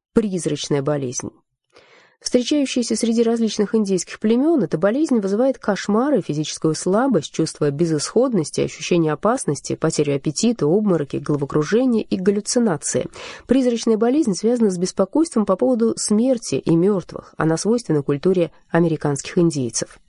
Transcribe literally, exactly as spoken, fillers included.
Призрачная болезнь. Встречающаяся среди различных индейских племен, эта болезнь вызывает кошмары, физическую слабость, чувство безысходности, ощущение опасности, потерю аппетита, обмороки, головокружение и галлюцинации. Призрачная болезнь связана с беспокойством по поводу смерти и мертвых. Она свойственна культуре американских индейцев.